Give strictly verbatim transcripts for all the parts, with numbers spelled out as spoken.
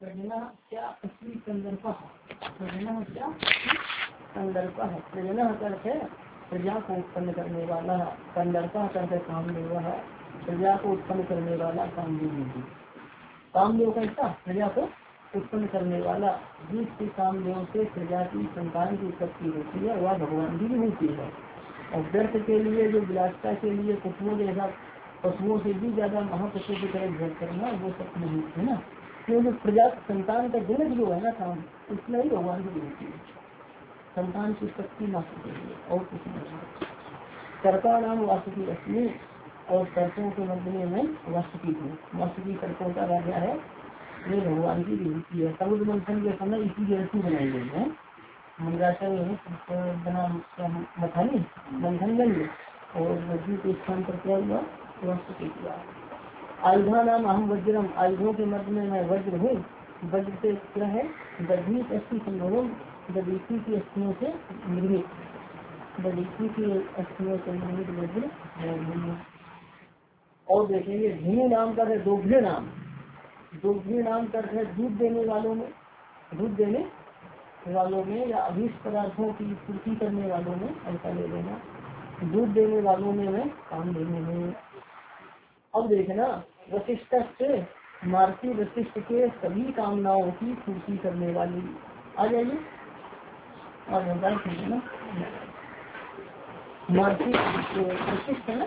प्रजना क्या असली संदर्भ प्रजना क्या संदर्भ है। प्रजना अर्थ है प्रजा को उत्पन्न करने वाला, संदर्भ अर्थ है कामदेव है, प्रजा को उत्पन्न करने वाला कामदेव। कामदेव कैसा प्रजा को उत्पन्न करने वाला, जिससे कामदेव से प्रजा की संतान की उत्पत्ति होती है वह भगवान की भी होती है। और व्यर्थ के लिए जो विलासता के लिए पशुओं जैसा पशुओं से भी ज्यादा महापशु की तरह भेद करना वो सब नहीं है ना, क्योंकि प्रजा संतान का जनक जो है ना काम उसमें ही भगवान की होती है, संतान की उत्पत्ति मात्र के लिए और कुछ नहीं। सर्पा नाम वासुकी रश्मि और सर्पों के मध्य में वासुकी हूँ। वासुकी सर्पों का राजा है, ये भगवान की विभूति है। समुद्र मंथन के समय इसी की रस्सी बनाई गई है। मंगलाचल बना मथानी मंथन गंज और नदी के स्थान पर क्या हुआ वासुकी किया। आयुधा नाम अहम वज्रम, आयुधों के मध्य में मैं वज्र हूँ। वज्र से क्या है दधीत अस्थि संभवम, दधीची की अस्थियों से निर्मित, दधीची की अस्थियों से निर्मित वज्र है। और देखेंगे धीनु नाम का है दोभ्य नाम, दोभ्य नाम का है दूध देने वालों में, दूध देने वालों में या अभीष्ट पदार्थों की पूर्ति करने वालों में, ऐसा ले लेना दूध देने वालों में मैं काम देने में। अब देखना वशिष्ठ से मार्सी वशिष्ठ के सभी कामनाओं की पूर्ति करने वाली आ जाइए। और ना मार्सी वशिष्ठ है ना,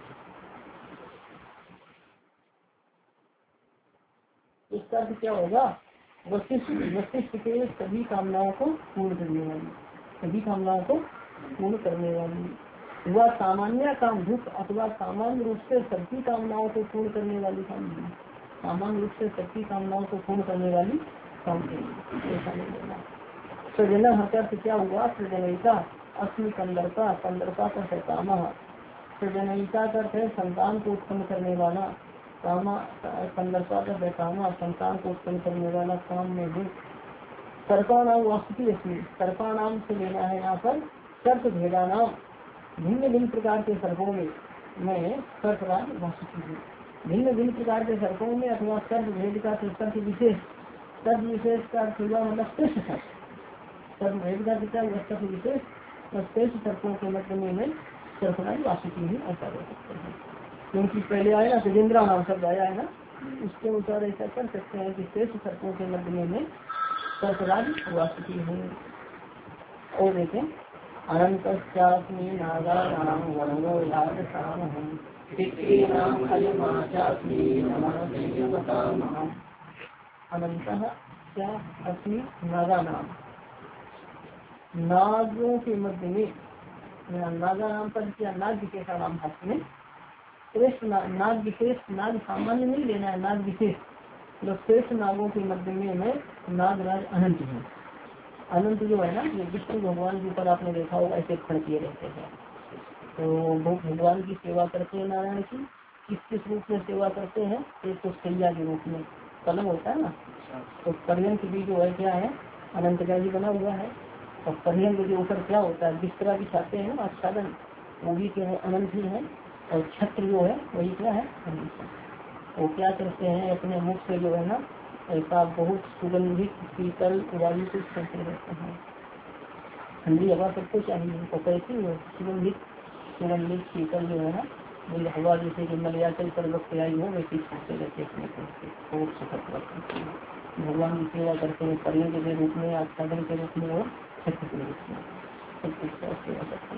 इसका अर्थ क्या होगा वशिष्ठ वशिष्ठ के सभी कामनाओं को पूर्ण करने वाली, सभी कामनाओं को पूर्ण करने वाली। वह सामान्य काम भूख अथवा सामान्य रूप से सबकी कामनाओं को पूर्ण करने वाली काम, सामान्य रूप से सबकी कामनाओं को पूर्ण करने वाली काम ऐसा नहीं लेना। सृजना अर्थ क्या हुआ सृजनयिता अस्मि कंदर्पा, कंदर्पा का कामा, सृजनयिता का अर्थ है संतान को उत्पन्न करने वाला, कामा कंदर्पा का कामा संतान को उत्पन्न करने वाला काम में भी। सर्पा नाम वासुकी अस्मि, सर्पा नाम से लेना है यहाँ पर सर्प भेदा नाम, भिन्न भिन्न प्रकार के सर्पों में मैं सर्पराज वासुकी हूँ। भिन्न भिन्न प्रकार के सर्पों में अथवा सर्प भेद का सर्प विशेष, सर्प विशेष का हुआ मतलब श्रेष्ठ सर्प, सर्प भेद का क्या हुआ सर्प विशेष और श्रेष्ठ सर्पों के मध्य में मैं सर्पराज वासुकी हूँ ऐसा हो सकते हैं। क्योंकि पहले आया ना गजेंद्रा नाम शब्द आया है ना, उसके अनुसार ऐसा कर सकते हैं कि श्रेष्ठ सर्पों के मध्य में मैं सर्पराज वासुकी हूँ। और देखें अनंत नागानाम वरुणो यादसामहं पितॄणां अयमाचास्मि नमः। अनंतः क्या अस्मि नागानाम, नागों के मध्य में, नागा नाम पर क्या नाग विशेष नाम है, श्रेष्ठ नाग विशेष, नाग सामान्य नहीं लेना है, नाग विशेष मतलब श्रेष्ठ नागों के मध्य में मैं नागराज अनंत हूँ। अनंत जो है ना ये विष्णु भगवान के ऊपर आपने देखा होगा ऐसे खड़ किए रहते हैं, तो वो भगवान की सेवा करते हैं। नारायण की किस किस रूप में सेवा करते हैं, एक तो सैया के रूप में कलम होता है ना, तो पर्यंक भी जो है क्या है अनंत का भी बना हुआ है। और पर्यंक के ऊपर क्या होता है बिस्तरा बिछाते हैं ना आच्छादन, वो भी क्या है अनंत ही है। और छत्र जो है वही क्या है अनंत। वो क्या करते हैं अपने मुख से जो है ना ऐसा बहुत सुगंधित शीतल वायु को करते रहते हैं, ठंडी हवा सबको चाहिए तो कैसी हो सुगंधित सुगंधित शीतल जो है ना वही हवा जैसे कि मलयाचल पर्वत से आई हो वैसी छोड़ते रहते हैं, भगवान की सेवा करते हैं पर्यंक के रूप में, आच्छादन के रूप में और छत्र के रूप में सब कुछ सेवा करते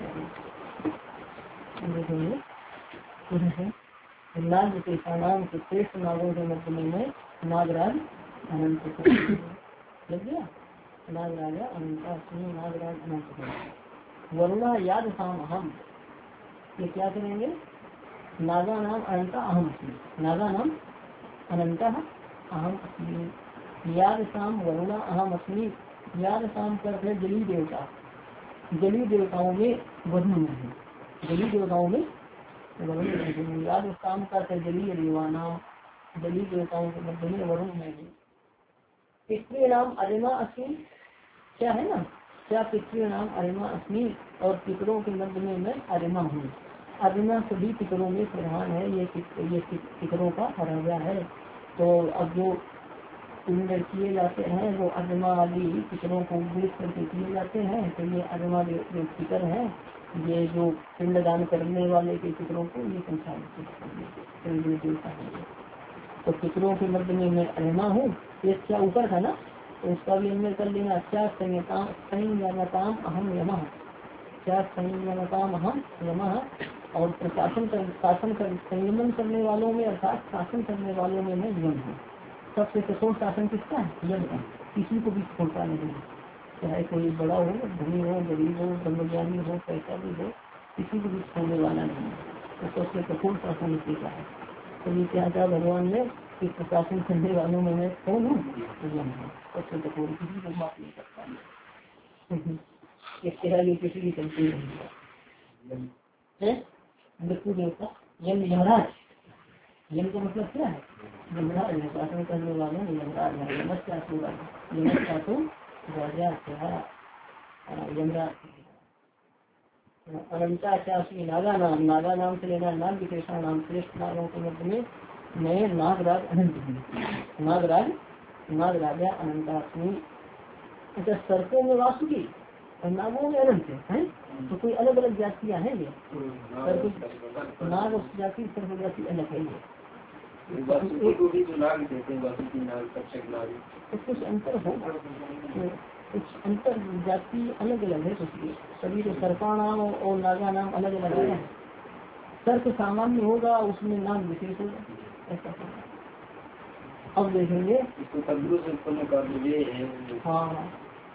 हैं। नाग के नाम के श्रेष्ठ नागों के मध्य में मैं नागराज अनंत को लग गया, नागराजा अनंत नागराज अनंत। वरुणा याद शाम अहम, ये क्या करेंगे नागा नाम अनंत अहम अस्मि, नागा नाम अनंत अहम अस्मि। याद शाम वरुणा अहम अस्मि, याद शाम करते जली देवता, जली देवताओं में वरुण नहीं, जली देवताओं में वरुण नहीं। याद शाम करते जलीय देवाना, जलीय देवताओं के मध्य में वरुण नहीं। पितृ नाम अरिमा अस्मि, क्या है ना क्या पितृ नाम अरिमा अस्मि, और पितरों के मध्य में मैं अरिमा हूँ। अरिमा सभी पितरों में प्रधान है, ये ये पितरों का राजा है। तो अब जो पिंड किए जाते हैं वो अदमा आदि पितरों को उपदेश करके किए जाते हैं। तो ये अदमा जो पितर है, ये जो पिंड दान करने वाले के पितरों को ये संसार देवता है। तो पितरों के मध्य में मैं अदमा हूँ, ये क्या ऊपर था ना, तो उसका भी अन्य कर लेना। क्या संयता संयमताम अहम यमः, क्या संयमताम अहम यमः। और प्रशासन कर शासन कर संयमन करने वालों में अर्थात शासन करने वालों में मैं यम हूँ। सबसे कठोर शासन किसका है? यम का। किसी को भी छोड़ता नहीं, चाहे कोई बड़ा हो, धनी हो, गरीब हो, ब्रह्मज्ञानी हो, पैसा भी हो, किसी को भी छोड़ने वाला नहीं है। तो सबसे कठोर शासन इसी का है। तो ये क्या था भगवान ने कि प्रशासन करने वालों में मैं कौन हूँ? यम हूँ। सबसे कठोर, किसी को माफ नहीं करता। इसके आगे किसी की चलती नहीं है। मृत्यु देवता यम यमराज, यम का मतलब क्या है? यमराज है, शासन करने वाले यमराज है। यमस्या तो यमस्या तो राजा यमराज। अनंता चाशी नागा नाम, नागा नाम से लेना नाग विशेषण नाम, श्रेष्ठ नागों के मध्य में मैं नागराज अनंत हूँ। नागराज नागराजा अनंतास्मी। अच्छा, सर्पों में वासुकी और नागों में अनंत है। तो कोई अलग अलग जातियाँ हैं ये? नाग और जाति सर्व जाति अलग है ये। तो कुछ अंतर होगा, कुछ अंतर जाति अलग अलग है। कुछ सभी तो सर्पा नाम और नागा नाम अलग अलग है। सर्प सामान्य होगा, उसमें नाम विशेष होगा, ऐसा होगा। अब देखेंगे हाँ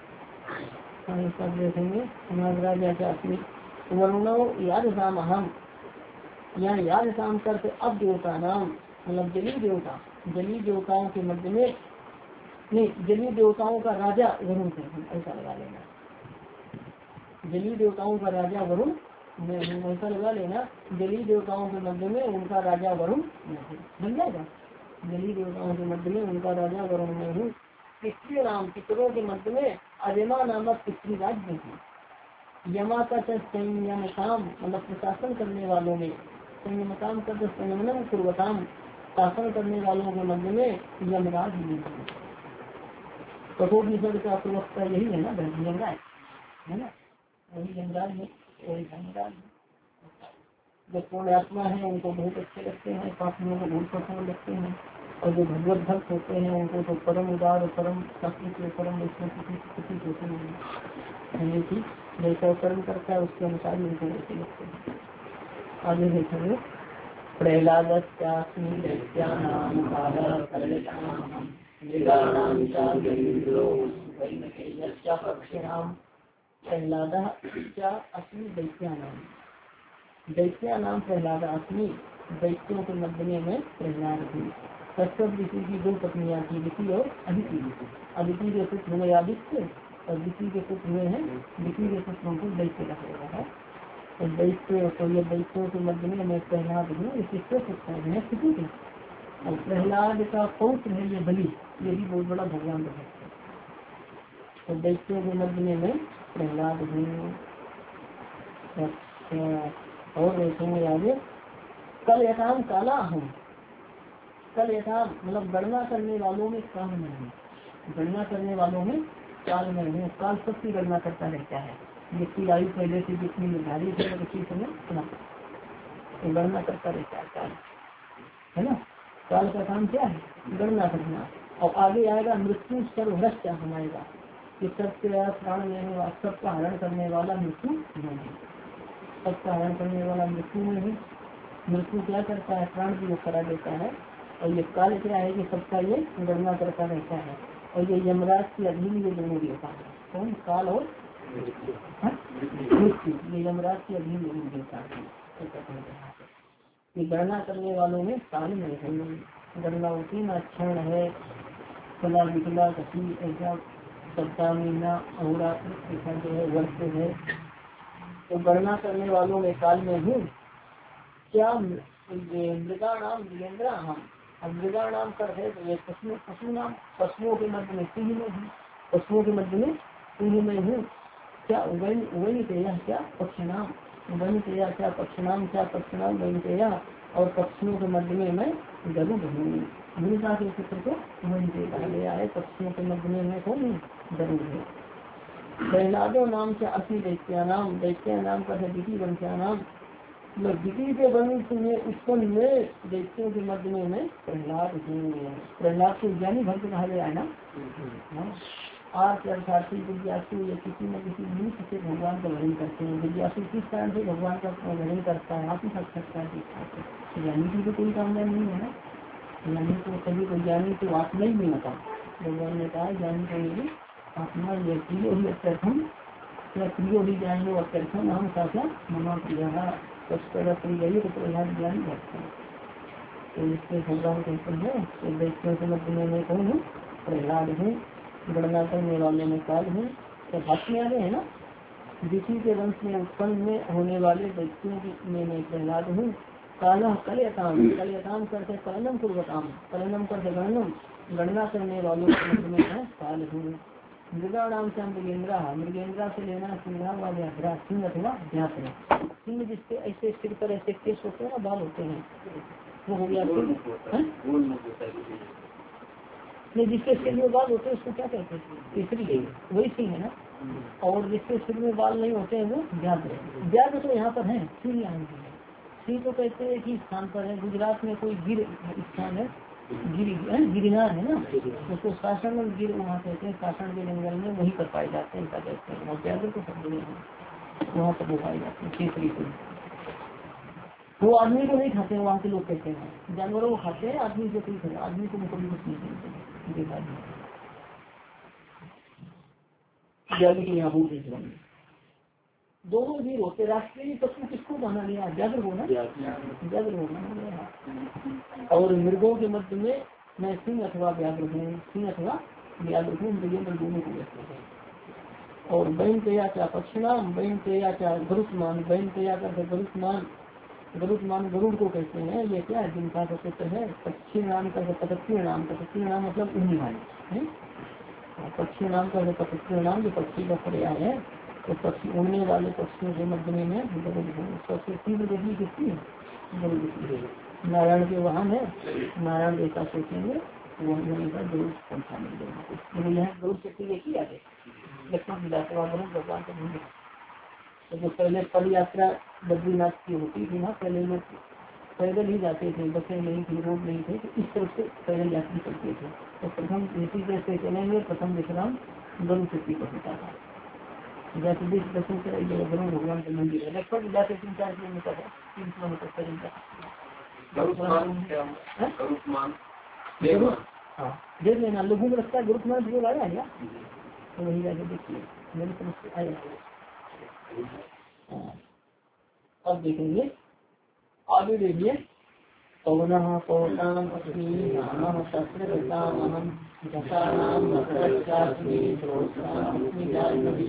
सब देखेंगे। नागराजा जाति वर्णो याद शाम हम, यहाँ याद शाम करते अब देवता नाम मतलब जली देवता, जली देवताओं के मध्य में नहीं, जली देवताओं का राजा वरुण है, ऐसा लगा लेना। जली देवताओं का राजा वरुण ऐसा लगा लेना। जली देवताओं के मध्य में उनका राजा वरुण बन जाएगा। जली देवताओं के मध्य में उनका राजा वरुण में हूँ। पितृ नाम पितरों के मध्य में अजमा नामक पितृ राज्य है। यमा का संयम काम मतलब प्रशासन करने वालों में, संयम काम कर संयमन पूर्वताम शासन करने वालों के मध्य में यमराज है। कठोर निषद का प्रवक्ता यही है ना, यमराज है ना, वही यमराज है, वही यमराज है। जो पूर्ण आत्मा है उनको बहुत अच्छे लगते हैं, पापियों को बहुत पसंद लगते हैं। और जो भगवत भक्त होते हैं उनको तो परम उदार और परम शक्ति के परम इसमें किसी किसी होते नहीं कि जैसा कर्म करता है उसके अनुसार ही उनको अच्छे लगते हैं। आगे देखेंगे प्रहलाद प्रहलाद क्या अस्मी दैत्या नाम, दैत्या नाम प्रहलाद अस्मी। दैत्यों के मध्य में मैं प्रहलाद हूँ। कश्यप ऋषि की दो पत्नियां थी, ऋषि और अदिति। अदिति के पुत्र हुए आदित्य और ऋषि के पुत्र हुए हैं, ऋषि के पुत्रों को दैत्य रखा गया है। तो दैत्य तो ये दैत्यों के मध्य में मैं प्रहलाद हूँ। ये किसके पुत्र है? किसी के। और प्रहलाद का पौत्र है ये बलि, ये भी बहुत बड़ा भगवान है। तो दैत्यों के मध्य में मैं प्रहलाद हूँ। और देखेंगे आगे कल यथाम काला हूँ। कल यथाम मतलब गणना करने वालों में काल में हूँ, गणना करने वालों में काल में हूँ। काल सबकी गणना करता रहता है, जिसकी आयु पहले से जितनी निर्धारित है उसी समय सुना तो गणना करता रहता है काल, है ना। काल का काम क्या है? गणना करना। और आगे आएगा मृत्यु सर्वभ्रष्ट हमारेगा कि सबके प्राण लेने वाला, सबका हरण करने वाला मृत्यु नहीं है। सबका हरण करने वाला मृत्यु में है। मृत्यु क्या करता है? प्राण भी वो करा देता है। और ये काल क्या है कि सबका ये गणना करता रहता है। और ये यमराज की अधीन ये दोनों देवता है। कौन? काल और मृत्यु, ये यमराज की अधीन दोनों देवता है। ये गणना करने वालों में काल में है। गणना होती ना क्षण है, कला विकला कसी ऐसा सप्ताह महीना अहोरात्र ऐसा जो है वर्ष है। तो गणना करने वालों में काल में हूँ। क्या मृगा नाम मृगेंद्र हम, अब मृगा नाम कर है तो ये पशु पशु नाम, पशुओं के मध्य में सिंह में हूँ, पशुओं के मध्य में सिंह में हूँ। क्या वही वही तेया क्या पक्ष नाम, वही तेया क्या पक्ष नाम, क्या पक्ष नाम वही तेया और पक्षियों के मध्य में मैं गरुड़ हूँ। भूमिका के सूत्र को वही से कहा गया है, पक्षियों के मध्य में मैं कौन हूँ, गरुड़ है। प्रहलादो नाम से असली दैत्या नाम, दैत्या नाम का है द्वितीय वंशा नाम, द्वितीय के वंश में उत्पन्न में दैत्यों के मध्य में मैं प्रहलाद हूँ। प्रहलाद को ज्ञानी भक्त कहा गया है ना। आज अर्थार्थी विद्यासु या किसी न किसी मनुष्य से भगवान का वर्णन करते हैं। विद्यासु किस कारण से भगवान का वर्णन करता है, आप ही साक्षात्कार। ज्ञानी की तो कोई कामना नहीं है ना, ज्ञानी को कभी कोई ज्ञानी तो आत्मा ही नहीं होता। भगवान ने कहा ज्ञानी को मेरी आत्मा यह प्रियो ही अत्यर्थम या प्रियो ही ज्ञानी अत्यर्थम हम साथ मना प्रिया प्रिय तो प्रहलाद ज्ञानी भक्त है। तो इसके भगवान कहते हैं तो दैत्यों के मध्य में मैं कौन हूँ, प्रहलाद हूँ। गणना करने वाले में काल हूँ। तो भाष्य में आ गए है ना, द्वितीय के वंश में उत्पन्न में होने वाले दैत्यों में मैं प्रहलाद हूँ। काला कलयताम, कलयताम करते कलनम पूर्वकाम, कलनम करते गणनम, गणना करने वालों के मध्य में मैं काल हूँ। मृगा नाम से मृगेंद्रा, मृगेंद्रा से लेना सिंहा व व्याघ्रा, सिंह अथवा व्याघ्र। सिंह जिसके ऐसे सिर पर ऐसे केस होते हैं ना, बाल होते हैं, वो हो गया सिंह। नहीं, जिसके सिर में बाल होते हैं उसको क्या कहते हैं, तीसरी, वही सिंह है ना। और जिसके सिर में बाल नहीं होते हैं वो व्याघ्र। व्याघ्र तो यहाँ पर है, सिंह यहाँ है। सिंह तो कहते हैं कि स्थान पर है, गुजरात में कोई गिर स्थान है, गिरी गिरनार है ना, उसको शासन और गिर वहाँ कहते हैं। शासन के जंगल में वही पर पाए जाते हैं, क्या कहते हैं, और व्याघ्र तो सब जगह है, वहाँ पर वो पाए जाते हैं। तीसरी सिंह वो आदमी को नहीं खाते हैं, वहाँ के लोग कहते हैं, जानवरों को खाते हैं, आदमी को नहीं खाते, आदमी को कभी कुछ नहीं खाते, देखा नहीं। दोनों वीर होते, राष्ट्रीय पशु किसको माना गया, व्याघ्र को ना, व्याघ्र को माना गया। और मृगों के मध्य में मैं सिंह अथवा व्याघ्र हूँ, सिंह अथवा व्याघ्र हूँ, मृगेंद्र दोनों को कहते हैं। और बैन तया क्या पक्षिणाम, बैन तया क्या गरुत्मान, बैन तया कर गरुत्मान, गरुत्मान गरुड़ को कहते हैं। ये क्या है, जिनका प्रसिद्ध है। पक्षी नाम का पतक्षी नाम, पतक्षी नाम मतलब उड़ने वाले, पक्षी नाम का पतक्षी नाम जो पक्षी का पर्याय है। तो पक्षी उड़ने वाले पक्षियों के मध्य में है गरुड़ हूँ। सबसे तीव्र गति किसकी है, गरुड़। नारायण के वाहन है, नारायण जैसा सोचेंगे वह गरुड़ पंखा मिल जाएगा। यहाँ गरुड़ शक्ति देखी जाए, लक्ष्मण मिलाते भगवान का भूमि। तो जो पहले पद यात्रा बद्रीनाथ की होती थी ना, पहले लोग पैदल ही जाते थे, बसें नहीं थी, रोड नहीं थे, तो इस तरह से पैदल यात्री करते थे। तो प्रथम इसी जैसे चलेंगे, प्रथम विश्राम गरुड़ शक्ति पर होता था। जैसे बीस दसों से गरुड़ भगवान का मंदिर है, लगभग जाते तीन चार किलोमीटर है, तीन किलोमीटर पैदल। हाँ देख लेना, लोगों को लगता है गुरुत्मान जो आया है क्या, तो वही जाके देखिए, मेरी समझ से आया। अब देखेंगे, आगे देखिए, पौनः पौनाम अस्मि नामः शस्त्रकृताम् अहं दशानां मकरश्चास्मि प्रोत्साहमस्मि जाह्नवी।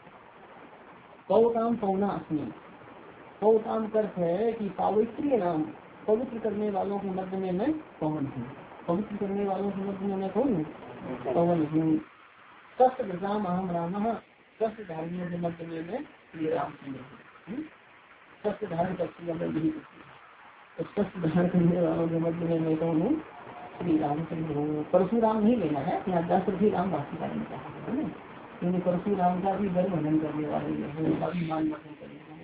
पौताम पौना अस्मि, पौताम अर्थ है कि पवित्र नाम, पवित्र करने वालों के मध्य में मैं पवन हूँ। पवित्र करने वालों के मध्य में मैं कौन हूँ, पवन हूँ। शस्त्रकृताम् अहं रामः, शस्त्र धारियों के मध्य में मैं श्री रामचंद्र हूँ। शस्त्र धारण करती है, तो शस्त्र धारण करने वालों के मध्य में मैं कौन हूँ, श्री रामचंद्र हूँ। परशुराम नहीं लेना है, यहाँ दस भी राम भाषिका नहीं चाहते है ना, क्योंकि परशुराम का भी गर्व वर्णन करने वाले अभिमान वर्णन करने वाले।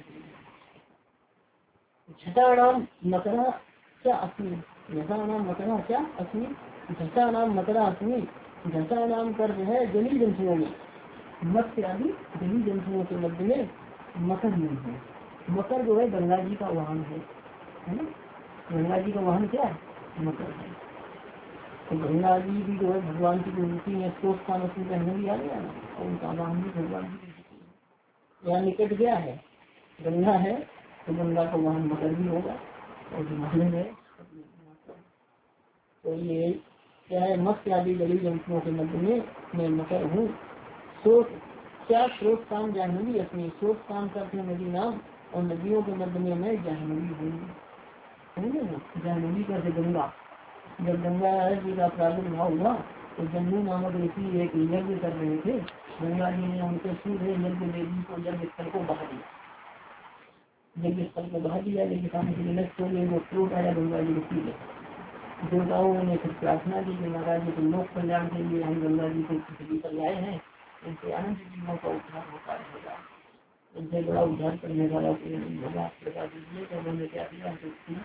झटाणाम मकरा क्या अस्मि, झटाणाम मकरा क्या अस्मि, झटाणाम मकरा अस्मि। झटाणाम कर्म है जली जंतुओं में, मत्स्य आदि जली जंतुओं के मध्य में मकर नहीं है। मकर जो है गंगा जी का वाहन है, है ना, गंगा जी का वाहन क्या है, मकर है। तो गंगा जी भी जो है भगवान की मूर्ति है, स्रोत का मतलब कहने भी आ गया ना, और उनका वाहन भी भगवान की। यहाँ निकट क्या है, गंगा है, तो गंगा का वाहन मकर भी होगा, और हिमालय है। तो ये क्या है, मत्स्य आदि जली जंतुओं के मध्य में मैं मकर हूँ। स्रोत क्या, स्रोत काम जाह्नवी अपनी, स्रोत काम करते नदी नाम, और नदियों के मध्य में मैं जाह्नवी हूँ। जाह्नवी करते गंगा, जब गंगा जी का प्रादुर्भाव हुआ तो जम्मू नामक ऋषि एक यज्ञ कर रहे थे, गंगा जी ने उनके सूर्य यज्ञ देवी को यज्ञ स्थल को बहा दिया। यज्ञ स्थल को बहा दिया, यज्ञ खाने के लिए नष्ट हो गए, वो क्रोध आया गंगा जी को पी गए। देवताओं ने फिर प्रार्थना की कि महाराज जी तुम लोक कल्याण के लिए हम गंगा जी को पृथ्वी पर लाए हैं, इनसे अनंत जीवों का उद्धार होता रहेगा, इनसे बड़ा उद्धार करने वाला कोई नहीं होगा, प्रकार दीजिए। तो उन्होंने क्या किया,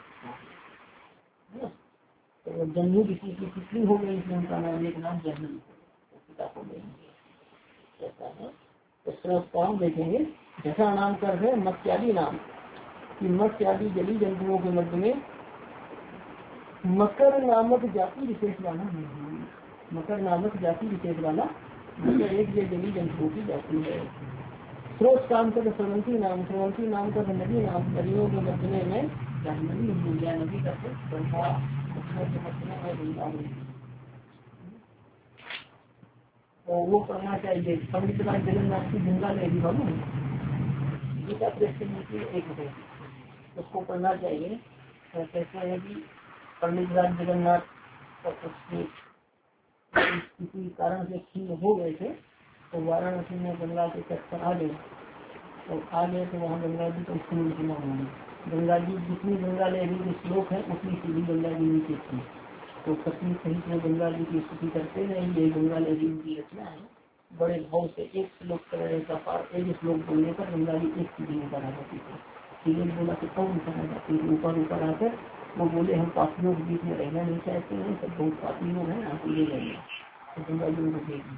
तो जन्मू किसी की पुत्री हो गई, इसलिए उनका नाम एक नाम जन्मू पिता हो गई ऐसा है। तो श्रोताओं देखेंगे जैसा नाम कर है मत्स्यादि नाम कि मत्स्यादि जली जंतुओं के मध्य में मकर नामक जाति विशेष वाला नहीं है। मकर नामक जाति विशेष वाला मकर एक ये जली जंतुओं की जाति है। स्रोत काम कर सरवंती नाम, सरवंती नाम का नदी नाम, नदियों के मध्य में जाह्नवी गंगा नदी का गंगा है। तो वो पढ़ना चाहिए पंडित राज जगन्नाथ की गंगा नदी मालूम गीता प्रेस एक है, उसको पढ़ना चाहिए। कहते हैं कि पंडित राज जगन्नाथ किसी कारण से क्षीण हो गए थे, तो वाराणसी में गंगा के तट पर आ गए, तो आ गए तो वहाँ गंगा जी को स्नान करना होंगे। गंगा जी जितनी गंगा लहरी के श्लोक है उतनी सीधी गंगा जी नीचे थी, तो पत्नी सहित में गंगा जी की स्तुति करते हैं। ये गंगा लहरी उनकी रचना है, बड़े भाव से एक श्लोक का एक श्लोक बोलने पर गंगा जी एक सीधी ऊपर आ जाती है, सीधे बोला तो कौन ऊपर आ जाती है, ऊपर ऊपर आकर वो बोले हम पापियों के बीच में रहना नहीं चाहते हैं, सब बहुत पापी लोग हैं, आप ये रहेंगे। तो गंगा जी उनको देगी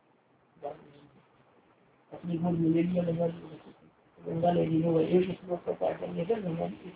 अपनी गोद में ले लिया गंगा जी को, गंगा ले ली होगा एक श्लोक का पाठ करने पर गंगा जी।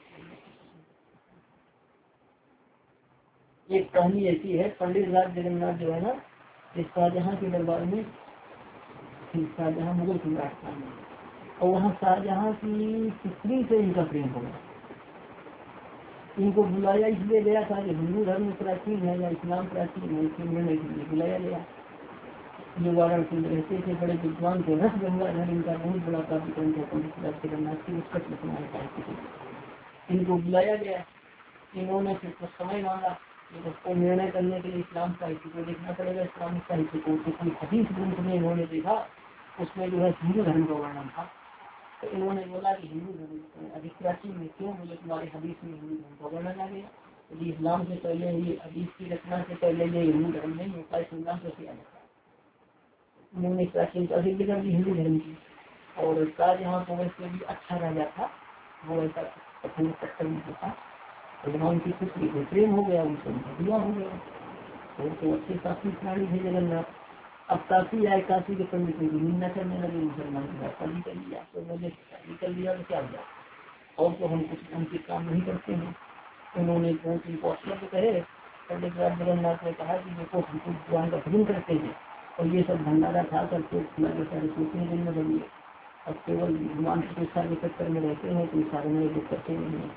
एक कहानी ऐसी है, पंडित राज जगन्नाथ जो है ना, शाहजहां के दरबार में, शाहजहां मुगल सम्राट था और वहाँ शाहजहां की पुत्री से इनका प्रेम हो गया। इनको बुलाया इसलिए गया था कि हिंदू धर्म प्राचीन है या इस्लाम प्राचीन है, इसलिए निर्णय के लिए बुलाया गया। ये वाराणसी में रहते थे, बड़े विद्वान थे, रस गंगाधर इनका बहुत बड़ा काव्य ग्रंथ है पंडित राज जगन्नाथ की, उत्कट रचना है साहित्य की। इनको बुलाया गया, इन्होंने फिर कुछ समय मांगा, उसको निर्णय करने के लिए इस्लाम साहित्य को देखना पड़ेगा, इस्लामिक साहित्य को। तो कोई हदीस ग्रंथ में इन्होंने देखा, उसमें जो है हिंदू धर्म का वर्णन था, तो इन्होंने बोला कि हिंदू धर्म अधिक प्राचीन में क्यों, मुझे तुम्हारे हदीस में हिंदू धर्म का वर्णन आ गया, यदि इस्लाम से पहले ये हदीस की रचना से पहले ये हिंदू धर्म नहीं होता, इस्लाम से किया जाता। उन्होंने प्राचीन अधिक जगह भी हिंदू धर्म की, और शाहजहां को वैसे भी अच्छा राजा था, वो ऐसा कठोर कट्टर नहीं था, तो वहाँ उनकी पुत्री को प्रेम हो गया, उनसे विवाह हो गया, और तो अच्छे काफी प्राणी थे जगन्नाथ। अब काशी आए, काशी के पंडित की निंदा करने लगे, मुसलमान की बात निकल लिया, तो मैंने निकल लिया तो क्या हुआ, और तो हम कुछ उनके काम नहीं करते हैं। उन्होंने बहुत उनको अश्वत कहे, पंडित राज जगन्नाथ ने कहा कि देखो हम कुछ भगवान का भजन करते हैं और ये सब भंडारा खा करके सारे सोचने दिन में लगे, अब केवल भगवान की शिक्षा के चक्कर में रहते हैं, तो सारे में जो करते नहीं है,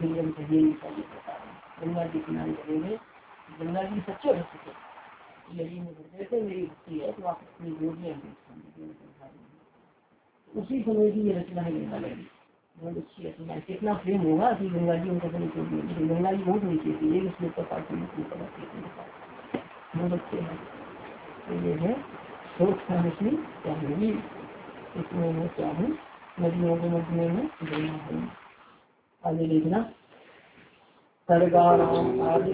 गंगा जी किनारे लगेंगे, गंगा जी सच्चे भक्त थे, यदि जैसे मेरी भक्ति है तो आप अपनी गोद में उसी समय की ये रचना है गंगा लहरी, बहुत अच्छी रचना है। कितना प्रेम होगा कि गंगा जी उनका बड़ी छोड़ दी, गंगा जी बहुत नीचे थी, एक श्लोक का पाठ बहुत अच्छे हैं। तो ये है सोच खानी चाहिए, इसमें मैं क्या हूँ नदियों के मध्य में देना है। आगे देखना सर्गाणाम आदि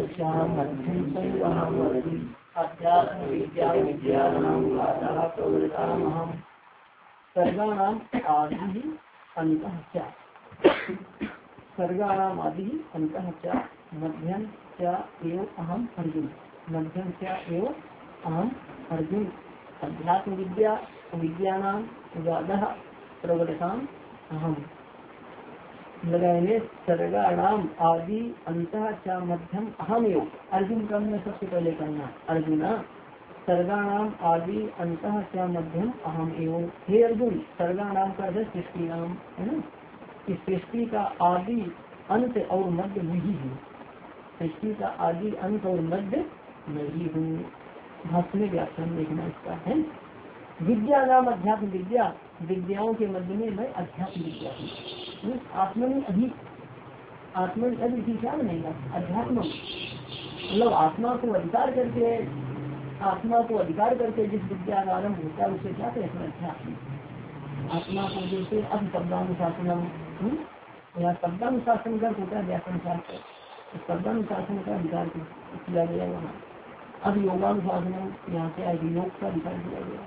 अध्यात्म विद्या विद्यानाम प्रवृत्तामहम् सर्गाणाम आदि अंतः च सर्गाणाम आदि अंतः च मध्यम च एव अहम अर्जुन मध्यम च एव अहम अर्जुन अध्यात्म विद्या विद्यानाम उदादः प्रवृत्ताम अहम लगाएंगे सर्गाणाम आदि अंतः च मध्यम अहम योग। अर्जुन का मैं सबसे पहले करना, अर्जुना सर्गाणाम आदि अंतः च मध्यम अहम एवं। हे अर्जुन, सर्गाणाम का सृष्टि नाम है ना, इस सृष्टि का आदि अंत और मध्य मैं ही हूँ, सृष्टि का आदि अंत और मध्य मैं ही हूँ। भाषण व्याख्यान देखना इसका है। विद्या नाम अध्यात्म विद्या, विद्याओं के मध्य में मैं अध्यात्म विद्या हूँ। आत्मा में अधिक, आत्मा में अधिक क्या बनेगा, अध्यात्म मतलब आत्मा को अधिकार करके, आत्मा को अधिकार करके जिस विद्या का आरम्भ होता है उसे क्या कहते हैं, अध्यात्म। आत्मा को जैसे अब शब्दानुशासनम यहाँ शब्दानुशासन का होता है व्याकरण शास्त्र, शब्दानुशासन का अधिकार किया गया वहाँ। अब योगानुशासन यहाँ से आएगी, योग का अधिकार किया गया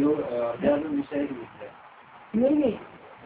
नहीं नहीं।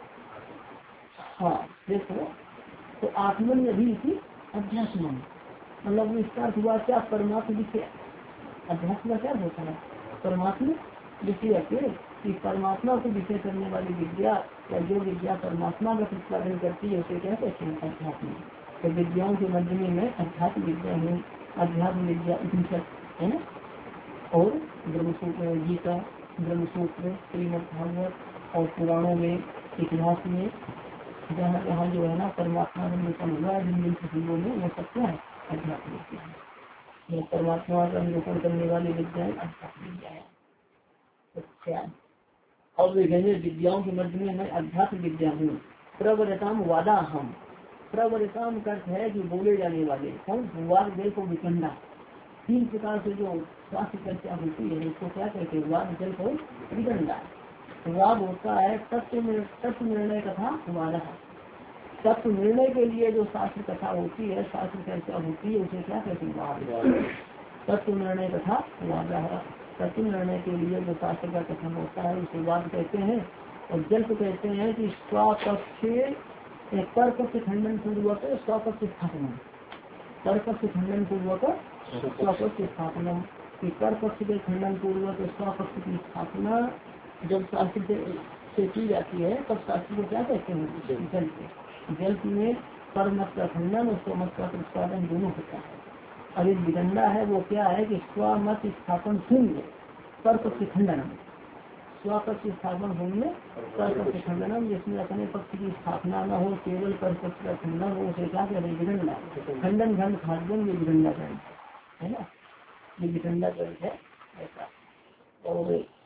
हाँ देखो, तो आत्मन यदि अध्यात्म मतलब इसका अर्थ हुआ क्या, परमात्म विषय। अध्यात्म क्या होता है, परमात्म विषय के कि परमात्मा को विषय करने वाली विद्या या जो विद्या परमात्मा का प्रतिपादन करती है उसे क्या कहते हैं, अध्यात्म। तो विद्याओं के मध्य में मैं अध्यात्म विद्या हूँ, अध्यात्म विद्या उपनिषद है ना, और ब्रह्मसूत्र गीता, ब्रह्मसूत्र, श्रीमद् भागवत और पुराणों में, इतिहास में जहाँ जहाँ जो है ना परमात्मा का निरूपण हुआ है जिन जिन प्रसंगों में, वो सब क्या है, अध्यात्म विद्या है। यह परमात्मा का निरूपण करने वाली विद्या अध्यात्म विद्या है। अच्छा, अब देखेंगे विद्याओं के मध्य में मैं अध्यात्म विद्या हूँ। प्रवरताम वादा हम, प्रवरताम का अर्थ है कि बोले जाने वाले, कौन, वाद जल को विकंडा, तीन प्रकार से जो स्वास्थ्य चर्चा होती है उसको क्या कहते हैं, वाद जल को विकंडा। वाद होता है तत्व तत्व निर्णय कथा वादा, तत्व निर्णय के लिए जो शास्त्र कथा होती है, शास्त्र चर्चा होती है उसे क्या कहते हैं, वाद। तत्व निर्णय कथा वादा है, तत्व निर्णय के लिए जो शास्त्र का कथन होता है उसे वाद कहते हैं। और जल्प कहते हैं कि स्वपक्ष परपक्ष खंडन पूर्वक स्वपक्ष स्थापना, परपक्ष खंडन पूर्वक स्वपक्ष स्थापना, कि परपक्ष के खंडन पूर्वक स्वपक्ष की स्थापना जब शास्त्र से की जाती है तब शास्त्र को क्या कहते हैं, जल्प। जल्प में पर मत का खंडन और स्वमत का प्रतिपादन दोनों होता है। अभी विदंडा है वो क्या है कि स्वमत स्थापन शून्य परपक्ष खंडनम, स्वपक्ष स्थापन शून्य परपक्ष खंडनम, जिसमें अपने पक्ष की स्थापना न हो, केवल परपक्ष का खंडन हो, उसे क्या कहते हैं, विदंडा। खंडन खंड खाद्यम ये विदंडा ग्रंथ है ना, ये विदंडा ग्रंथ है ऐसा। और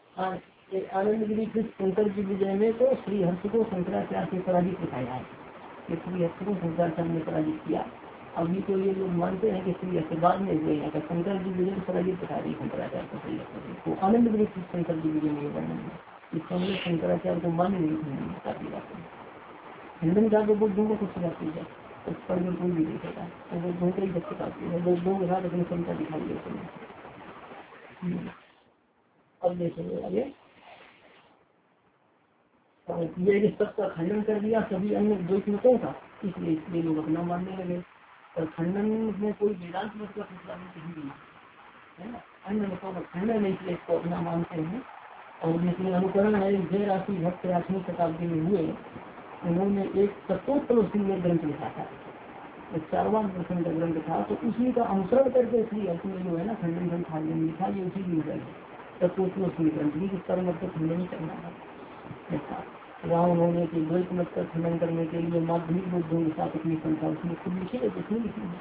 आनंद गिरी शंकर जी विजय में तो श्री हर्ष को शंकराचार्य से पराजित दिखाया है, कि श्री हर्ष को शंकराचार्य ने पराजित किया। अभी तो ये लोग मानते हैं कि श्री हर्ष बाद में हुए हैं, शंकर जी विजय पराजित दिखा रही शंकराचार्य को, श्री हर्ष को आनंद गिरी शंकर जी विजय में वर्णन है। इसका मतलब शंकराचार्य को मान नहीं काफी बात है। खंडन का तो बुद्धों को कुछ जाती है, उस पर में कोई भी देखेगा तो बुद्धों का ही बच्चे काफी है, बुद्धों के साथ अपनी क्षमता दिखाई देते हैं। अब देखेंगे आगे, ये सबका खंडन कर दिया सभी अन्य द्वैत मतों का, इसलिए इसलिए लोग अपना मानने लगे। और खंडन में कोई वेदांत मत का प्रतिपादन कहीं नहीं है ना, अन्य मतों का खंडन है, इसलिए इसको अपना मानते हैं। और जिसमें अनुकरण है जय राशि भक्त आठवीं शताब्दी में हुए, उन्होंने एक तत्वोत्तरसिंह ग्रंथ लिखा था, एक चारवां दर्शन का ग्रंथ था, तो उसी का अनुसरण करके इसलिए अपने जो है ना खंडन ग्रंथ खाद्य लिखा, ये उसी की है तत्वोत्तरसिंह ग्रंथ भी, जिस तरह मतलब खंडन करना है ऐसा। वहाँ उन्होंने कि द्वैत मत का खंडन करने के लिए माध्यमिक बुद्धों के साथ अपनी संख्या उसमें खुद लिखी है, उसमें लिखी है,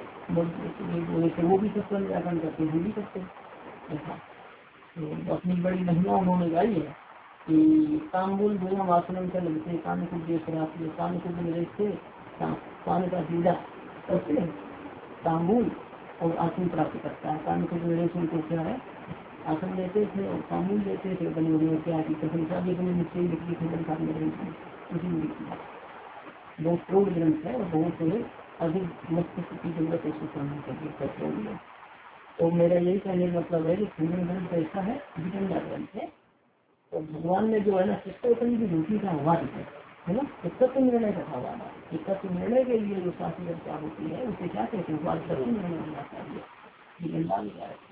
वो भी सब पर व्याकरण करते हैं, हम भी करते हैं ऐसा। तो अपनी बड़ी महिमा उन्होंने गाई है कि तांबुल द्वयम आसनम का लगते कान को देश रात है, कान को नरेश से कान का सीधा करते तांबुल और आसन प्राप्त करता है। कान को नरेश उनको क्या है, आसन देते थे और तांबुल देते थे, बने बने क्या की प्रशंसा भी अपने निश्चय लिखी खंडन कार्य ग्रंथ में, उसी में लिखी है। बहुत प्रौढ़ ग्रंथ है और बहुत अधिक मस्तिष्क की जरूरत है इसको पढ़ने के लिए। तो मेरा यही कहने का मतलब है कि खंडन ग्रंथ ऐसा है, विदंडा ग्रंथ है। तो भगवान ने जो है ना शिष्टोपन की ड्यूटी का आह्वान है ना, तत्व निर्णय का आह्वान है। तत्व निर्णय के लिए जो शास्त्र चर्चा होती है उसे क्या कहते हैं, तत्व निर्णय होना चाहिए, विदंडा भी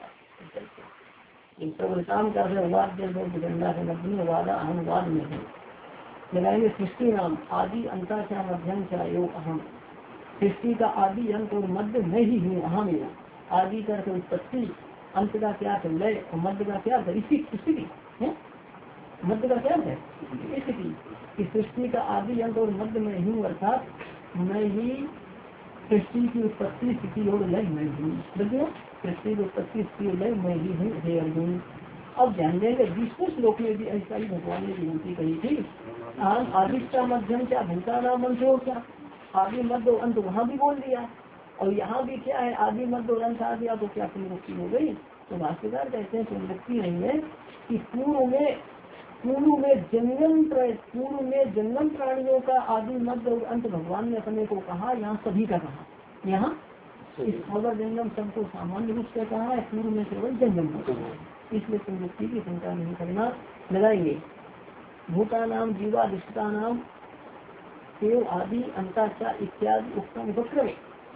प्रवृत्ताम का वाद विदंडा के मध्य में वादा अहम वाद में है। लगाएंगे सृष्टि नाम आदि अंता क्या मध्यम क्या योग अहम, सृष्टि का आदि अंत और मध्य मैं ही हूँ, अहम योग। आदि का अर्थ उत्पत्ति, अंत का क्या है लय, और मध्य का क्या है स्थिति है, मध्य का क्या है स्थिति। इस सृष्टि का आदि अंत और मध्य में हूँ, अर्थात मैं ही सृष्टि की उत्पत्ति स्थिति और लय मैं हूँ। देखिए सृष्टि की उत्पत्ति स्थिति और लय मैं ही हूँ हे अर्जुन। अब ध्यान देंगे बीसवें श्लोक में भी ऐसा ही भगवान ने विनती कही थी, आदि का मध्यम क्या भूता नाम मंत्रो क्या, आदि मध्य और अंत वहाँ भी बोल दिया, और यहाँ भी क्या है आदि मध्य और अंत आ गया, तो क्या पुनरुक्ति हो गई। तो भाष्यकार कहते हैं पुनरुक्ति नहीं है कि पूर्व में पूर्व में जंगम पूर्व में जंगम प्राणियों का आदि मध्य और अंत भगवान ने अपने को कहा, यहाँ सभी का कहा। यहाँ इस खबर जंगम सबको सामान्य रूप से कहा है, पूर्व में केवल जंगम को कहा है। इसलिए प्रवृत्ति की चिंता नहीं करना। लगाएंगे भूतानाम जीवादिष्टानाम एवं आदि अंताचा इत्यादि उत्तम उपक्रम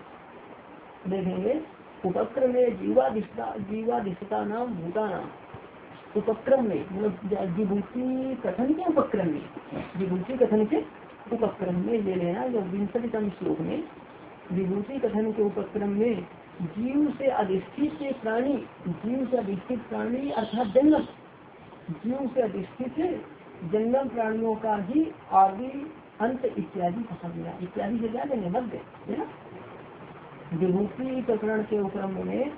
देखेंगे। उपक्रम में जीवादिष्टा जीवादिष्टा नाम भूतानाम, उपक्रम में मतलब विभूति कथन के उपक्रम में, विभूति कथन के उपक्रम में ले लेना। जो विंशतितम श्लोक में विभूति कथन के उपक्रम में जीव से अधिष्ठित प्राणी, जीव से अधिष्ठित प्राणी अर्थात जंगम, जीव से अधिष्ठित जंगम प्राणियों का ही आदि अंत इत्यादि कहा गया। इत्यादि से क्या लेंगे? मध्य है ना। विभूति प्रकरण के उपक्रम में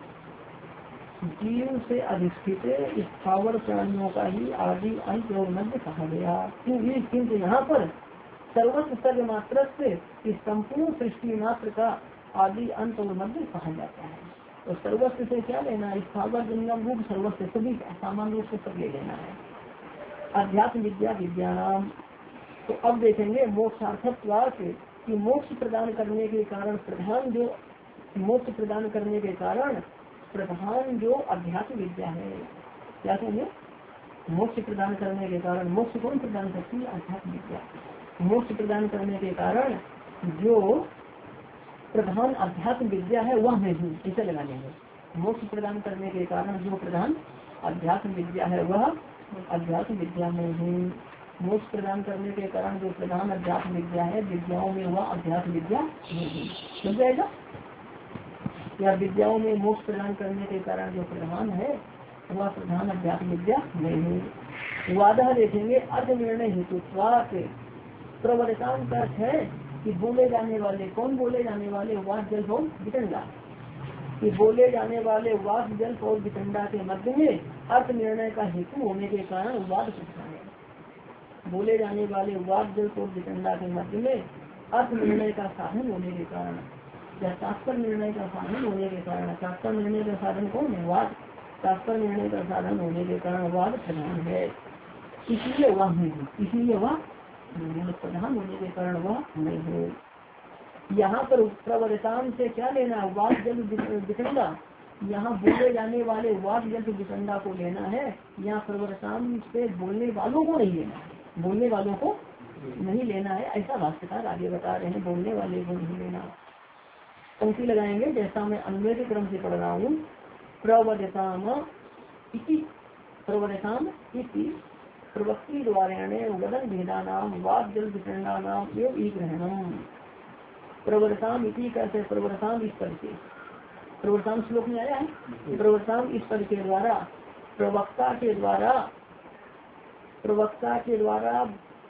जीव से अधिष्ठित स्थावर प्राणियों का ही आदि अंत और मध्य कहा गया। किंतु यहाँ पर सर्वत्र सर्व मात्र से इस संपूर्ण सृष्टि मात्र का आदि अंत और मध्य कहा जाता है। तो सर्वस्व से क्या लेना? स्थावर जंगम रूप सर्वस्व सभी सामान्य रूप से सब ले लेना है। अध्यात्म विद्या विज्ञान। तो अब देखेंगे मोक्षार्थत्वात् कि मोक्ष प्रदान करने के कारण प्रधान जो मोक्ष प्रदान करने के कारण प्रधान जो अध्यात्म विद्या है। क्या कहेंगे? मोक्ष प्रदान करने के कारण, मोक्ष कौन प्रदान करती है? अध्यात्म विद्या। मोक्ष प्रदान करने के कारण जो प्रधान अध्यात्म विद्या है वह मैं हूँ, इसे लगा लेंगे। मोक्ष प्रदान करने के कारण जो प्रधान अध्यात्म विद्या है वह अध्यात्म विद्या में हूँ। मोक्ष प्रदान करने के कारण जो प्रधान अध्यात्म विद्या है, विद्याओं में वह अध्यात्म विद्या नहीं। समझ जाएगा? या विद्याओं में मोक्ष प्रदान करने के कारण जो प्रधान है वह प्रधान अध्यात्म विद्या नहीं। वादा देखेंगे अर्थ निर्णय हेतु प्रवर्तन का अर्थ है कि बोले जाने वाले, कौन बोले जाने वाले? वाद जल और वितंडा। कि बोले जाने वाले वाद जल और वितंडा के मध्य में अर्थ निर्णय का हेतु होने के कारण वाद पूछा है। बोले जाने वाले वाद जल और वितंडा के मध्य में अर्थ निर्णय का साधन होने के कारण या तात्पर्य निर्णय का साधन होने के कारण, तात्पर्य निर्णय का साधन कौन है? वाद। तात्पर्य निर्णय का साधन होने के कारण वाद प्रधान है, इसलिए वह नहीं है। इसलिए वह प्रधान होने के कारण वह नहीं है। यहाँ पर प्रवर्तन से क्या लेना? वाद जल वितंडा। यहाँ बोले जाने वाले वाद जल वितंडा को लेना है। यहाँ प्रवर्तन से बोलने वालों को नहीं लेना है, बोलने वालों को नहीं लेना है, ऐसा भाष्यकार आगे बता रहे हैं। बोलने वाले को नहीं लेना। पंक्ति लगाएंगे जैसा मैं अन्वय के क्रम से पढ़ रहा हूँ। प्रवदताम इति प्रवदताम इति प्रवक्ति द्वारेण वदन भेदानाम वाद जल वितरणानाम एवं ई ग्रहणम। प्रवदताम इति कहते प्रवदताम इस पद के, प्रवदताम श्लोक में आया है। प्रवदताम इस पद के द्वारा, प्रवक्ता के द्वारा, प्रवक्ता के द्वारा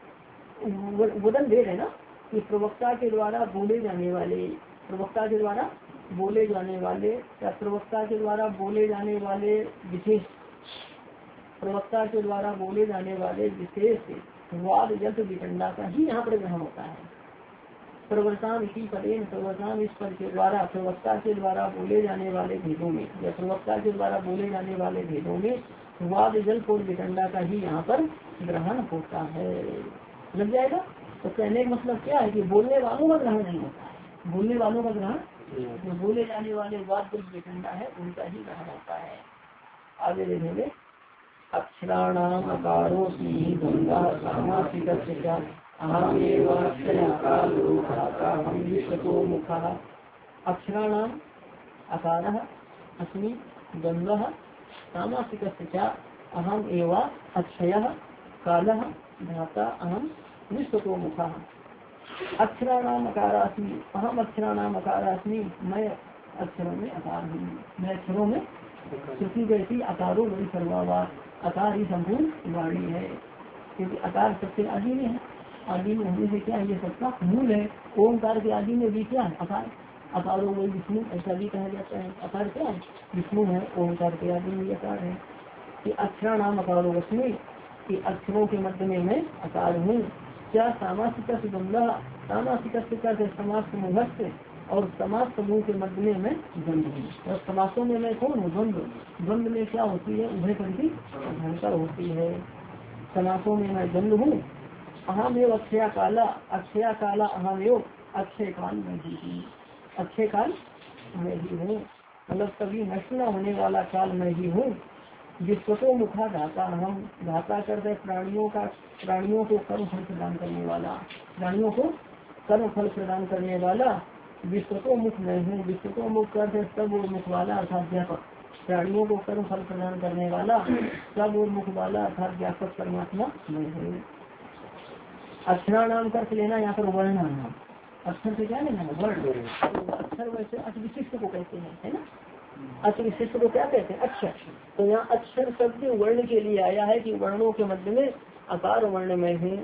वदन भेद है ना, कि प्रवक्ता के द्वारा बोले जाने वाले, प्रवक्ता के द्वारा बोले जाने वाले या प्रवक्ता के द्वारा बोले जाने वाले विशेष, प्रवक्ता के द्वारा बोले जाने वाले विशेष वाद जल वितंडा का ही यहाँ पर ग्रहण होता है। प्रवर्तन इसी पदेन, प्रवर्तन इस पद के द्वारा प्रवक्ता के द्वारा बोले जाने वाले भेदों में या प्रवक्ता के द्वारा बोले जाने वाले भेदों में वाद जल को वितंडा का ही यहाँ पर ग्रहण होता है। लग जाएगा? तो कहने का मतलब क्या है कि बोलने वालों का ग्रहण नहीं होता है, बोलने वालों का ग्रहण, जो बोले जाने वाले वाद जल वितंडा है उनका ही ग्रहण होता है। आगे देखेंगे अक्षराणाम अकारो की गंगा सामासिक अक्षराणाम अकारः अस्मि गंगः सामासिक अहम एवं अक्षयः कालः धाता अहम विश्वतो मुखः। अक्षराणाम अकारास्मि, अहम अक्षराणाम अकारास्मि, मैं अक्षरों में अकार हूँ। मैं अक्षरों में श्रुति जैसी अकारों बड़ी सर्वावार, अकार ही संपूर्ण वाणी है, क्योंकि अकार सबसे आदि में है। आदि में होने से क्या है? ये सबका मूल है। ओंकार के आदि में भी क्या है? अकार। अकारों में विष्णु, ऐसा भी कहा जाता है। अकार क्या है? विष्णु है। ओंकार के आदि में अकार है। कि अक्षराणाम अकारो अस्मि, कि अक्षरों के मध्य में मैं अकार हूँ। क्या सामासिक द्वंद्व, सामासिक समास समूह और समाज समूह के मध्य में मैं द्वंद्व हूँ। और समासों में मैं कौन हूँ? द्वंद्व। द्वंद्व में क्या होती है? उभय पद की भूमिका होती है। समासों में मैं द्वंद हूँ। अहम एव अक्षया काला, अक्षया काला अहम एव, अक्षय काल में ही हूँ, अक्षय काल मैं ही हूँ, मतलब कभी नष्ट न होने वाला काल मैं ही हूँ। विश्वतो मुखा धाता, हम धाता करते प्राणियों का, प्राणियों को कर्म फल प्रदान करने वाला, प्राणियों को कर्म फल प्रदान करने वाला विश्वतो मुख मैं हूँ। विश्वतो मुख करते सब और मुख वाला अर्थात व्यापक, प्राणियों को कर्म फल प्रदान करने वाला सब और मुख वाला अर्थात व्यापक परमात्मा मैं हूँ। अक्षराणाम कर लेना यहाँ पर वर्णानाम, अक्षर से क्या लेना है वर्ण, अक्षर वैसे अति विशिष्ट को कहते हैं, है ना, अति विशिष्ट को क्या कहते हैं अक्षर। तो यहाँ अक्षर शब्द वर्ण के लिए आया है कि वर्णों के मध्य में अकार वर्ण में हूँ।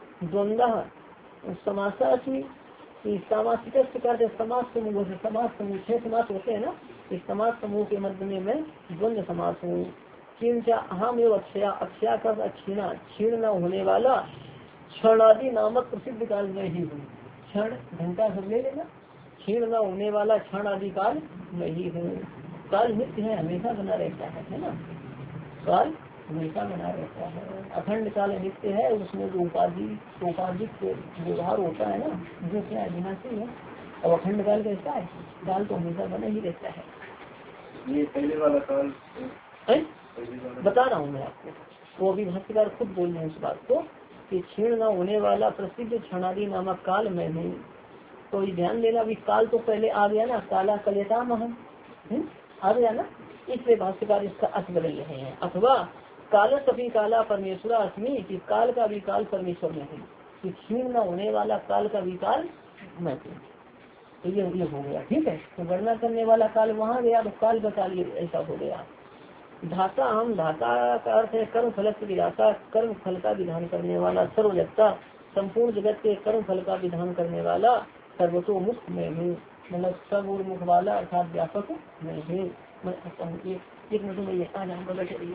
द्वंद्व समासास्मि, सामासिक करते समास समूह से, समास समूह छह समास होते हैं ना, इस समास समूह के मध्य में मैं द्वंद्व समास हूँ। किंचा अहम एवं अक्षया, अक्षया का क्षीणा, क्षीण न होने वाला क्षणादि नामक प्रसिद्ध काल में ही हूँ। क्षण घंटा सब ले लेना, क्षीण न होने वाला क्षण आदि काल में ही हूँ। काल नित्य है, हमेशा बना रहता है, है ना, काल हमेशा बना रहता है। अखंड काल नित्य है, उसमें जो उपाधि उपाधिक व्यवहार होता है ना, जो क्या है विनाशी है। और अखंड काल कैसा है, काल तो हमेशा बना ही रहता है। ये पहले वाला काल है बता रहा हूँ मैं आपको, वो अभी भाष्यकार खुद बोल रहे हैं इस बात को कि क्षीण न होने वाला प्रसिद्ध क्षणादि नामक काल में हूँ। तो ये ध्यान देना, अभी काल तो पहले आ गया ना, काला कलेताम हम आ गया ना, इसलिए भाष्यकार इसका अर्थ बदल रहे हैं। अथवा काल सभी काला परमेश्वर अस्मि, कि काल का भी काल परमेश्वर में है, कि क्षीण न होने वाला काल का भी काल मैं हूँ। तो ये ये हो गया, ठीक है। तो गणना करने वाला काल वहाँ गया, तो काल का काल ये ऐसा हो गया। धाता, हम धाता का अर्थ है कर्म फल की विधाता, कर्म फल का विधान करने वाला। सर्वजगता, संपूर्ण जगत के कर्म फल का विधान करने वाला। सर्वतो मुक्त में हूँ, मतलब सब और मुख वाला अर्थात व्यापक में हूँ। मैं एक मिनट में ये आ जाऊंगा, बैठे रहिए।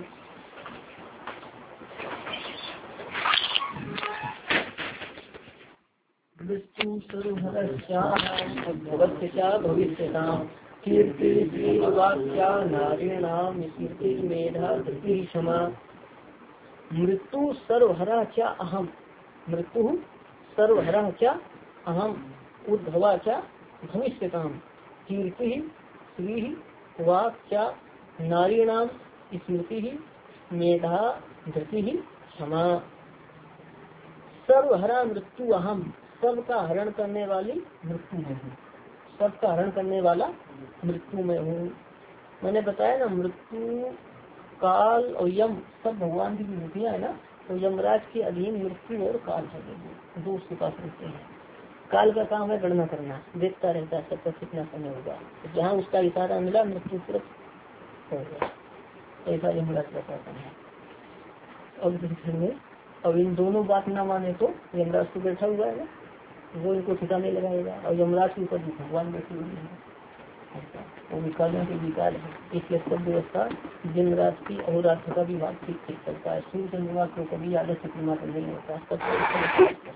विष्णु सर्वहरस्या भगवत्या भविष्यताम् कीर्ति वाक्या नारीणाम कीर्ति मेधा धृति क्षमा। मृत्यु सर्वहरा च अहम, मृत्यु सर्वहरा च अहम, उद्भवा च भविष्यताम् कीर्ति श्री वाक्या नारीणाम स्मृति मेधा धृति क्षमा। सर्वहरा मृत्यु अहम, सबका हरण करने वाली मृत्यु में हूँ, सबका हरण करने वाला मृत्यु में हूँ। मैंने बताया ना मृत्यु काल और यम सब भगवान की विभूतियाँ है ना, तो यमराज के अधीन मृत्यु और काल है, दो उसके पास रहते हैं। काल का काम है गणना करना, देखता रहता है सबका कितना समय होगा, जहाँ उसका इशारा मिला मृत्यु तुरंत हो गया, ऐसा यमराज का काम है। और देखेंगे, और इन दोनों बात ना माने तो यमराज तो बैठा हुआ है ना, वो इनको ठिकाने लगाएगा, और यमराज के ऊपर भी भगवान बैठे हुए हैं, वो विकालों के विकार है। इसलिए सब व्यवस्था दिन रात की अहोरात्र का भी बात ठीक ठीक करता है। सूर्य चंद्रमा को कभी आदर्श चंद्रमा पर नहीं होता, सब।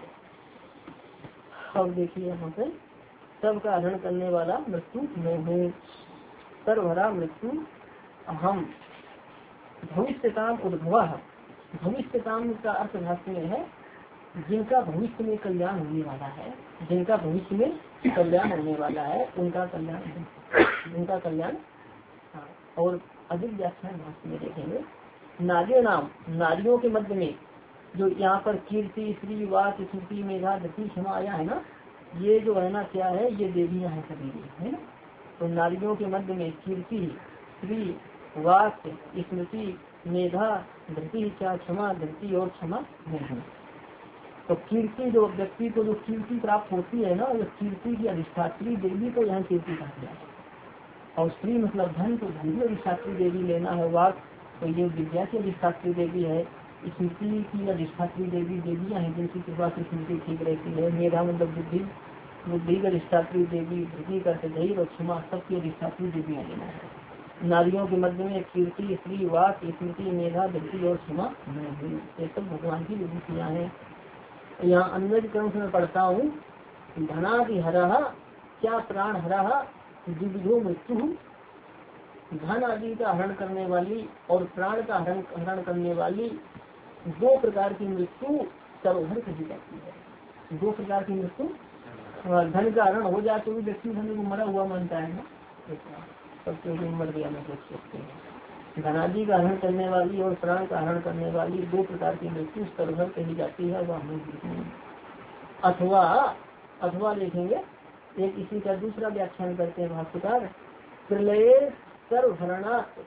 अब देखिए यहाँ पे सबका हरण करने वाला मृत्यु मैं हूँ। सर्वहरा मृत्यु अहम, भविष्यताम उद्भवा। भविष्यताम का अर्थ भाष्य में है जिनका भविष्य में कल्याण होने वाला है, जिनका भविष्य में कल्याण होने वाला है उनका कल्याण, उनका कल्याण। हाँ, और अधिक व्याख्यान भाष्य में देखेंगे। नारियों नाम, नारियों के मध्य में जो यहाँ पर कीर्ति श्री वाक स्मृति मेधा धृति क्षमा आया है ना, ये जो है ना क्या है, ये देवियाँ हैं सभी, है ना। तो नारियों के मध्य में कीर्ति श्री वाक स्मृति मेधा धृति क्या क्षमा, धृति और क्षमा नहीं। तो कीर्ति जो व्यक्ति को जो कीर्ति प्राप्त होती है ना, वो कीर्ति की अधिष्ठात्री देवी को यहाँ कीर्ति कहा गया है। और श्री मतलब धन, तो धन की अधिष्ठात्री देवी लेना है। वाक तो ये विद्या की अधिष्ठात्री देवी है। स्मृति की अधिष्ठात्री देवी देवियाँ हैं जिनकी कृपा से स्मृति ठीक रहती है। मेधा मतलब बुद्धि, बुद्धि की अधिष्ठात्री देवी, धृति करते धैर्य और क्षमा सबकी अधिष्ठात्री देवियाँ लेना है। नारियों के मध्य में कीर्ति श्री वाक स्मृति मेधा धृति और क्षमा ये सब भगवान की विभूतियाँ हैं। यहाँ अन्य क्रम से मैं पढ़ता हूँ। धनादि हरा क्या प्राण हरा द्विविधो मृत्यु, धन आदि का हरण करने वाली और प्राण का हरण हरण करने वाली दो प्रकार की मृत्यु सर्वधर कही जाती है। दो प्रकार की मृत्यु, धन का हरण हो जाए तो भी व्यक्ति धन को मरा हुआ मानता है ना, सब क्योंकि मर गया ना सोच सकते हैं। धनादि का हरण करने वाली और प्राण का हरण करने वाली दो प्रकार की मृत्यु सर्वधर कही जाती है, वह नहीं। अथवा अथवा देखेंगे एक इसी का दूसरा व्याख्यान करते हैं भाष्यकार, प्रलय सर्वहरणात्,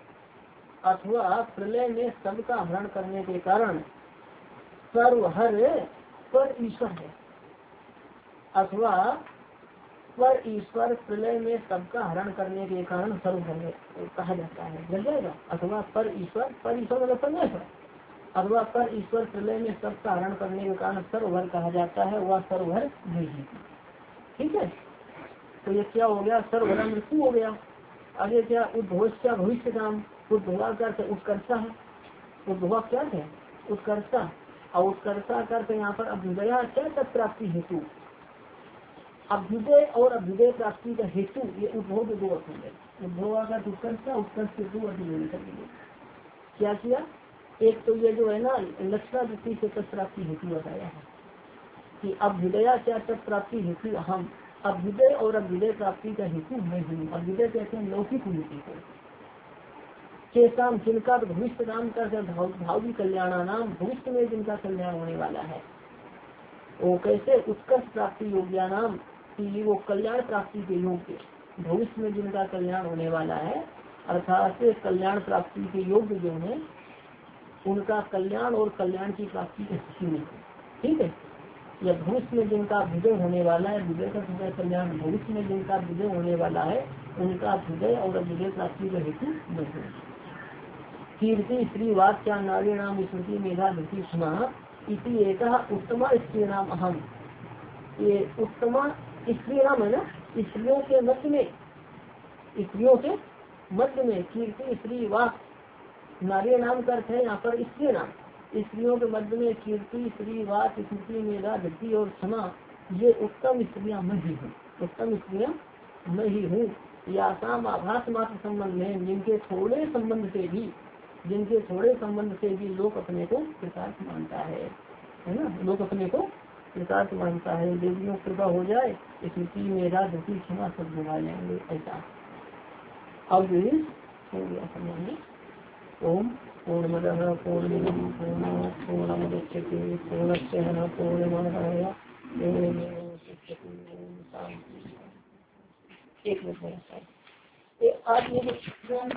अथवा प्रलय में सबका हरण करने के कारण सर्वहर पर ईश्वर है, अथवा पर ईश्वर प्रलय में सबका हरण करने के कारण सर्वहर कहा जाता है, लग जाएगा। अथवा पर ईश्वर, पर ईश्वर मतलब परमेश्वर, अथवा पर ईश्वर प्रलय में सबका हरण करने के कारण सर्वहर कहा जाता है, वह सर्वहर नहीं है। ठीक है, तो ये क्या हो गया, सर्वहर मृत्यु हो गया। आगे क्या, उद्भवस्या भविष्य काम, उद्भवा का उत्कर्षा है, उद्भवा क्या है उत्कर्षा, और उत्कर्षा करते यहाँ पर अभ्युदया क्या तत्प्राप्ति हेतु, अभ्युदय और अभ्युदय प्राप्ति का हेतु, ये उद्भव के दो अर्थ होंगे। उद्भवा का उत्कर्षा, उत्कर्ष के दो अर्थ लेने के लिए क्या किया, एक तो ये जो है ना लक्षणा वृत्ति से तत्प्राप्ति हेतु बताया है कि अभ्युदया क्या तत्प्राप्ति हेतु हम, अभ्युदय और अभ्युदय प्राप्ति का हेतु मैं हूँ। अभ्युदय कहते हैं लौकिक उन्नति को, केसाम जिनका भविष्य नाम का भावी कल्याणा नाम, भविष्य में जिनका कल्याण होने वाला है, वो कैसे उत्कर्ष प्राप्ति योग्या नाम, कि वो कल्याण प्राप्ति के योग्य, भविष्य में जिनका कल्याण होने वाला है, अर्थात कल्याण प्राप्ति के योग्य जो है उनका कल्याण और कल्याण की प्राप्ति की स्थिति में। ठीक है, या भविष्य में जिनका विजय होने वाला है, विजय का विजय कल्याण, भविष्य में जिनका विजय होने वाला है उनका विजय और विजय प्राप्ति का हेतु नहीं। कीर्ति स्त्री वाक्या नारी नाम स्मृति मेधा धृति क्षमा इसी एक उत्तमा स्त्री नाम अहम, ये उत्तमा स्त्री नाम है ना, स्त्रियों के मध्य में, स्त्रियों के मध्य में कीर्ति स्त्री वाक, नारी नाम का अर्थ है यहाँ पर स्त्री नाम, स्त्रियों के मध्य में कीर्ति स्त्री वाक स्मृति मेधा धृति और क्षमा, ये उत्तम स्त्रियाँ मैं ही हूँ, उत्तम स्त्रियाँ मैं ही हूँ। या शाम आभास मात्र संबंध है, जिनके थोड़े संबंध से भी, जिनके थोड़े संबंध से भी लोग अपने को कृतार्थ मानता है, है ना, लोग अपने को कृतार्थ मानता है। देवियों कृपा हो जाए, स्मृति मेधा धृति क्षमा सब घुमा जाएंगे ऐसा। अब हो गया समझ। ओम पूर्णमदः पूर्णमिदं पूर्णात् पूर्णमुदच्यते पूर्णस्य पूर्णमादाय पूर्णमेवावशिष्यते। ओम शांति। एक मिनट आज ये